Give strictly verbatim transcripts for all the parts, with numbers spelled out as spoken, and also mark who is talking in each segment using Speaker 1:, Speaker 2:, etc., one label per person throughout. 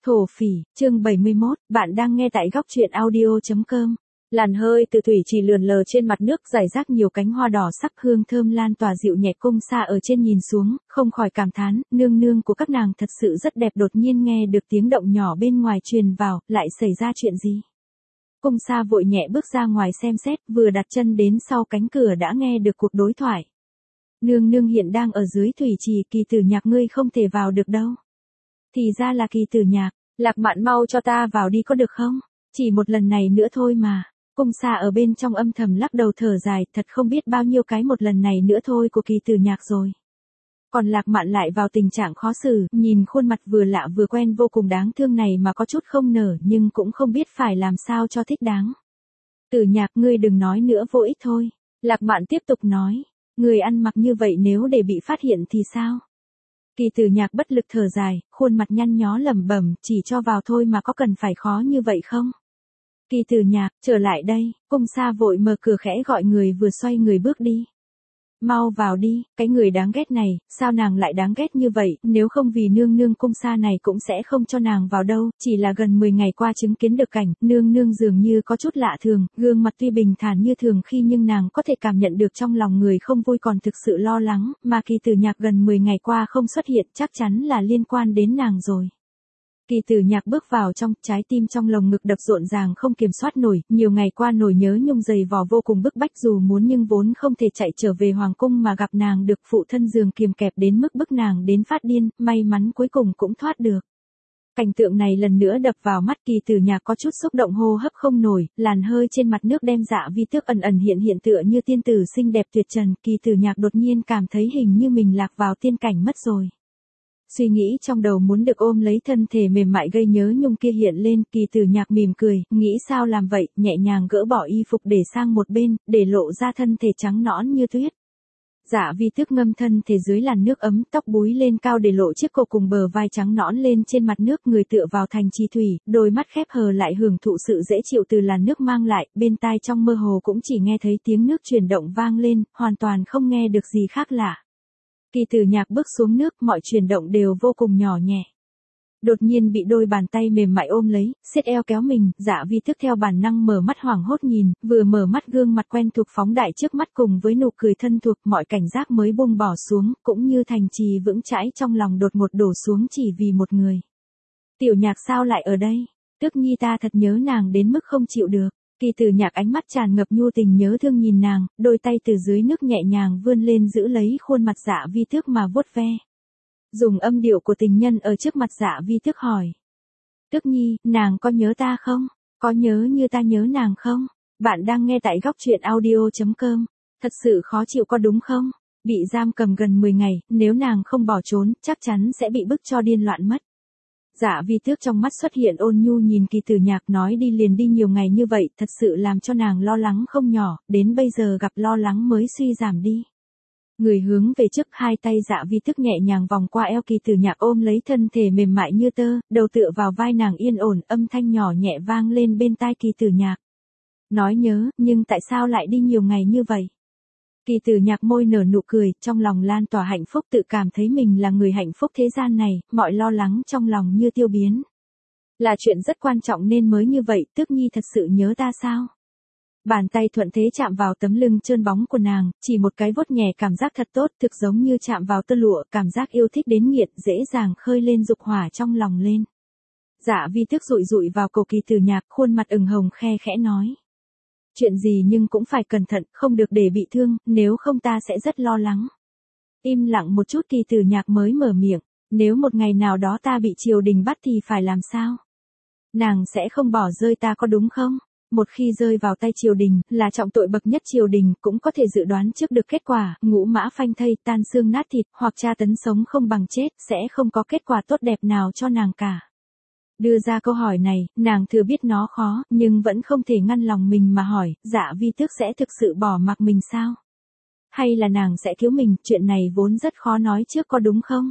Speaker 1: Thổ phỉ, chương bảy mươi mốt, bạn đang nghe tại góc truyện audio.com. Làn hơi từ thủy chỉ lượn lờ trên mặt nước, rải rác nhiều cánh hoa đỏ sắc, hương thơm lan tỏa dịu nhẹ. Cung Sa ở trên nhìn xuống, không khỏi cảm thán, nương nương của các nàng thật sự rất đẹp. Đột nhiên nghe được tiếng động nhỏ bên ngoài truyền vào, lại xảy ra chuyện gì? Cung Sa vội nhẹ bước ra ngoài xem xét, vừa đặt chân đến sau cánh cửa đã nghe được cuộc đối thoại. Nương nương hiện đang ở dưới thủy trì, Kỳ Tử Nhạc ngươi không thể vào được đâu. Thì ra là Kỳ Tử Nhạc, Lạc Mạn mau cho ta vào đi có được không? Chỉ một lần này nữa thôi mà. Cung Sa ở bên trong âm thầm lắc đầu thở dài, thật không biết bao nhiêu cái một lần này nữa thôi của Kỳ Tử Nhạc rồi. Còn Lạc Mạn lại vào tình trạng khó xử, nhìn khuôn mặt vừa lạ vừa quen vô cùng đáng thương này mà có chút không nở, nhưng cũng không biết phải làm sao cho thích đáng. Tử Nhạc ngươi đừng nói nữa, vô ích thôi. Lạc Mạn tiếp tục nói, người ăn mặc như vậy nếu để bị phát hiện thì sao? Kỳ Tử Nhạc bất lực thở dài, khuôn mặt nhăn nhó lẩm bẩm, chỉ cho vào thôi mà có cần phải khó như vậy không? Kỳ Tử Nhạc, trở lại đây. Cung Sa vội mở cửa khẽ gọi người vừa xoay người bước đi. Mau vào đi, cái người đáng ghét này, sao nàng lại đáng ghét như vậy, nếu không vì nương nương Cung Sa này cũng sẽ không cho nàng vào đâu, chỉ là gần mười ngày qua chứng kiến được cảnh, nương nương dường như có chút lạ thường, gương mặt tuy bình thản như thường khi nhưng nàng có thể cảm nhận được trong lòng người không vui còn thực sự lo lắng, mà Kỳ Tử Nhạc gần mười ngày qua không xuất hiện chắc chắn là liên quan đến nàng rồi. Kỳ Tử Nhạc bước vào trong, trái tim trong lồng ngực đập rộn ràng không kiểm soát nổi, nhiều ngày qua nỗi nhớ nhung dày vò vô cùng bức bách, dù muốn nhưng vốn không thể chạy trở về hoàng cung mà gặp nàng được phụ thân giường kiềm kẹp đến mức bức nàng đến phát điên, may mắn cuối cùng cũng thoát được. Cảnh tượng này lần nữa đập vào mắt, Kỳ Tử Nhạc có chút xúc động hô hấp không nổi, làn hơi trên mặt nước đem Dạ Vi Tước ẩn ẩn hiện hiện tựa như tiên tử xinh đẹp tuyệt trần, Kỳ Tử Nhạc đột nhiên cảm thấy hình như mình lạc vào tiên cảnh mất rồi. Suy nghĩ trong đầu muốn được ôm lấy thân thể mềm mại gây nhớ nhung kia hiện lên, Kỳ Tử Nhạc mỉm cười, nghĩ sao làm vậy, nhẹ nhàng gỡ bỏ y phục để sang một bên, để lộ ra thân thể trắng nõn như tuyết. Dạ Vi Tước ngâm thân thể dưới làn nước ấm, tóc búi lên cao để lộ chiếc cổ cùng bờ vai trắng nõn lên trên mặt nước, người tựa vào thành trì thủy, đôi mắt khép hờ lại hưởng thụ sự dễ chịu từ làn nước mang lại, bên tai trong mơ hồ cũng chỉ nghe thấy tiếng nước chuyển động vang lên, hoàn toàn không nghe được gì khác lạ. Kỳ Tử Nhạc bước xuống nước, mọi chuyển động đều vô cùng nhỏ nhẹ. Đột nhiên bị đôi bàn tay mềm mại ôm lấy, siết eo kéo mình, Dạ Vi Tước theo bản năng mở mắt hoảng hốt nhìn, vừa mở mắt gương mặt quen thuộc phóng đại trước mắt cùng với nụ cười thân thuộc, mọi cảnh giác mới buông bỏ xuống, cũng như thành trì vững chãi trong lòng đột ngột đổ xuống chỉ vì một người. Tiểu Nhạc sao lại ở đây? Tước Nhi ta thật nhớ nàng đến mức không chịu được. Kỳ Tử Nhạc ánh mắt tràn ngập nhu tình nhớ thương nhìn nàng, đôi tay từ dưới nước nhẹ nhàng vươn lên giữ lấy khuôn mặt Dạ Vi Tước mà vuốt ve. Dùng âm điệu của tình nhân ở trước mặt Dạ Vi Tước hỏi. Tước Nhi, nàng có nhớ ta không? Có nhớ như ta nhớ nàng không? Bạn đang nghe tại góc truyện audio.com. Thật sự khó chịu có đúng không? Bị giam cầm gần mười ngày, nếu nàng không bỏ trốn, chắc chắn sẽ bị bức cho điên loạn mất. Dạ Vi Tước trong mắt xuất hiện ôn nhu nhìn Kỳ Tử Nhạc, nói đi liền đi nhiều ngày như vậy, thật sự làm cho nàng lo lắng không nhỏ, đến bây giờ gặp lo lắng mới suy giảm đi. Người hướng về trước, hai tay Dạ Vi Tước nhẹ nhàng vòng qua eo Kỳ Tử Nhạc ôm lấy thân thể mềm mại như tơ, đầu tựa vào vai nàng yên ổn, âm thanh nhỏ nhẹ vang lên bên tai Kỳ Tử Nhạc. Nói nhớ, nhưng tại sao lại đi nhiều ngày như vậy? Kỳ Tử Nhạc môi nở nụ cười, trong lòng lan tỏa hạnh phúc, tự cảm thấy mình là người hạnh phúc thế gian này, mọi lo lắng trong lòng như tiêu biến. Là chuyện rất quan trọng nên mới như vậy, Tước Nhi thật sự nhớ ta sao? Bàn tay thuận thế chạm vào tấm lưng trơn bóng của nàng, chỉ một cái vuốt nhẹ cảm giác thật tốt, thực giống như chạm vào tơ lụa, cảm giác yêu thích đến nghiện, dễ dàng khơi lên dục hỏa trong lòng lên. Dạ Vi Tước dụi dụi vào cổ Kỳ Tử Nhạc, khuôn mặt ửng hồng khe khẽ nói. Chuyện gì nhưng cũng phải cẩn thận, không được để bị thương, nếu không ta sẽ rất lo lắng. Im lặng một chút Kỳ Tử Nhạc mới mở miệng, nếu một ngày nào đó ta bị triều đình bắt thì phải làm sao? Nàng sẽ không bỏ rơi ta có đúng không? Một khi rơi vào tay triều đình, là trọng tội bậc nhất triều đình, cũng có thể dự đoán trước được kết quả, ngũ mã phanh thây, tan xương nát thịt, hoặc tra tấn sống không bằng chết, sẽ không có kết quả tốt đẹp nào cho nàng cả. Đưa ra câu hỏi này, nàng thừa biết nó khó, nhưng vẫn không thể ngăn lòng mình mà hỏi, Dạ Vi Tước sẽ thực sự bỏ mặc mình sao? Hay là nàng sẽ cứu mình, chuyện này vốn rất khó nói trước có đúng không?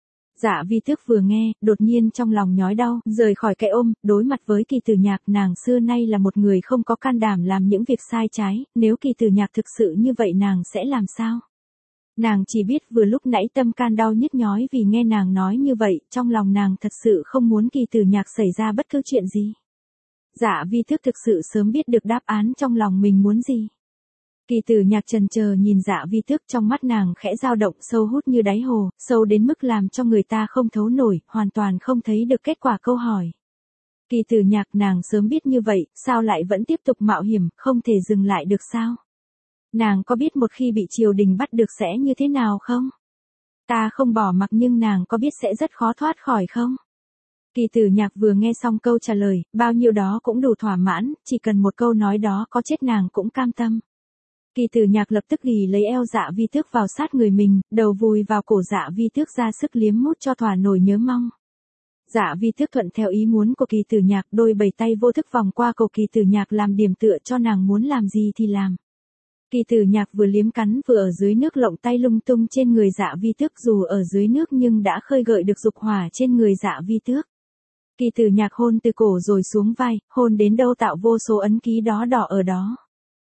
Speaker 1: Dạ Vi Tước vừa nghe, đột nhiên trong lòng nhói đau, rời khỏi cái ôm, đối mặt với Kỳ Tử Nhạc, nàng xưa nay là một người không có can đảm làm những việc sai trái, nếu Kỳ Tử Nhạc thực sự như vậy nàng sẽ làm sao? Nàng chỉ biết vừa lúc nãy tâm can đau nhức nhói vì nghe nàng nói như vậy, trong lòng nàng thật sự không muốn Kỳ Tử Nhạc xảy ra bất cứ chuyện gì. Dạ Vi Tước thực sự sớm biết được đáp án trong lòng mình muốn gì. Kỳ Tử Nhạc chần chờ nhìn Dạ Vi Tước, trong mắt nàng khẽ dao động, sâu hút như đáy hồ, sâu đến mức làm cho người ta không thấu nổi, hoàn toàn không thấy được kết quả câu hỏi. Kỳ Tử Nhạc, nàng sớm biết như vậy, sao lại vẫn tiếp tục mạo hiểm, không thể dừng lại được sao? Nàng có biết một khi bị triều đình bắt được sẽ như thế nào không? Ta không bỏ mặc nhưng nàng có biết sẽ rất khó thoát khỏi không? Kỳ Tử Nhạc vừa nghe xong câu trả lời, bao nhiêu đó cũng đủ thỏa mãn, chỉ cần một câu nói đó có chết nàng cũng cam tâm. Kỳ Tử Nhạc lập tức ghì lấy eo Dạ Vi Tước vào sát người mình, đầu vùi vào cổ Dạ Vi Tước ra sức liếm mút cho thỏa nổi nhớ mong. Dạ Vi Tước thuận theo ý muốn của Kỳ Tử Nhạc, đôi bảy tay vô thức vòng qua cổ Kỳ Tử Nhạc làm điểm tựa cho nàng muốn làm gì thì làm. Kỳ Tử Nhạc vừa liếm cắn vừa ở dưới nước lộng tay lung tung trên người Dạ Vi Tước, dù ở dưới nước nhưng đã khơi gợi được dục hỏa trên người Dạ Vi Tước. Kỳ Tử Nhạc hôn từ cổ rồi xuống vai, hôn đến đâu tạo vô số ấn ký đó đỏ ở đó.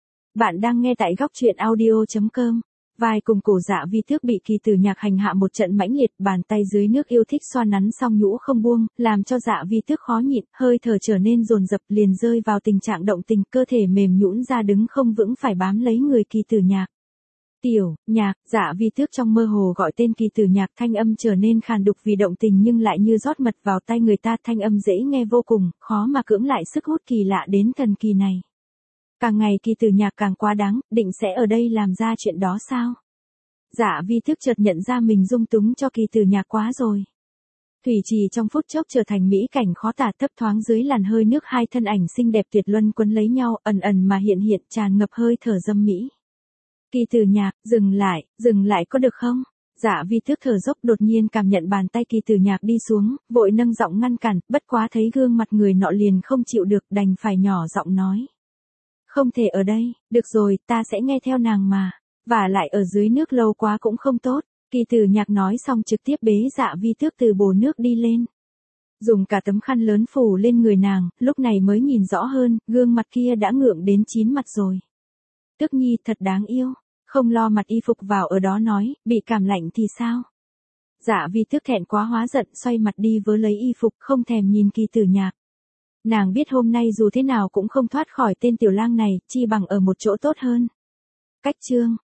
Speaker 1: Bạn đang nghe tại góc truyện audio chấm com. Vai cùng cổ Dạ Vi Tước bị Kỳ Tử Nhạc hành hạ một trận mãnh liệt, bàn tay dưới nước yêu thích xoa nắn xong nhũ không buông, làm cho Dạ Vi Tước khó nhịn, hơi thở trở nên dồn dập, liền rơi vào tình trạng động tình, cơ thể mềm nhũn ra đứng không vững phải bám lấy người Kỳ Tử Nhạc. Tiểu Nhạc, Dạ Vi Tước trong mơ hồ gọi tên Kỳ Tử Nhạc, thanh âm trở nên khàn đục vì động tình nhưng lại như rót mật vào tai người ta, thanh âm dễ nghe vô cùng, khó mà cưỡng lại sức hút kỳ lạ đến thần kỳ này. Càng ngày Kỳ Tử Nhạc càng quá đáng, định sẽ ở đây làm ra chuyện đó sao? Dạ Vi Tước chợt nhận ra mình dung túng cho Kỳ Tử Nhạc quá rồi. Thủy trì trong phút chốc trở thành mỹ cảnh khó tả, thấp thoáng dưới làn hơi nước hai thân ảnh xinh đẹp tuyệt luân quấn lấy nhau, ẩn ẩn mà hiện hiện, tràn ngập hơi thở dâm mỹ. Kỳ Tử Nhạc, dừng lại, dừng lại có được không? Dạ Vi Tước thở dốc, đột nhiên cảm nhận bàn tay Kỳ Tử Nhạc đi xuống, vội nâng giọng ngăn cản, bất quá thấy gương mặt người nọ liền không chịu được, đành phải nhỏ giọng nói. Không thể ở đây, được rồi, ta sẽ nghe theo nàng mà, và lại ở dưới nước lâu quá cũng không tốt. Kỳ Tử Nhạc nói xong trực tiếp bế Dạ Vi Tước từ bồn nước đi lên. Dùng cả tấm khăn lớn phủ lên người nàng, lúc này mới nhìn rõ hơn, gương mặt kia đã ngượng đến chín mặt rồi. Tước Nhi thật đáng yêu, không lo mặc y phục vào ở đó nói, bị cảm lạnh thì sao? Dạ Vi Tước thẹn quá hóa giận, xoay mặt đi vớ lấy y phục, không thèm nhìn Kỳ Tử Nhạc. Nàng biết hôm nay dù thế nào cũng không thoát khỏi tên tiểu lang này, chi bằng ở một chỗ tốt hơn. Cách chương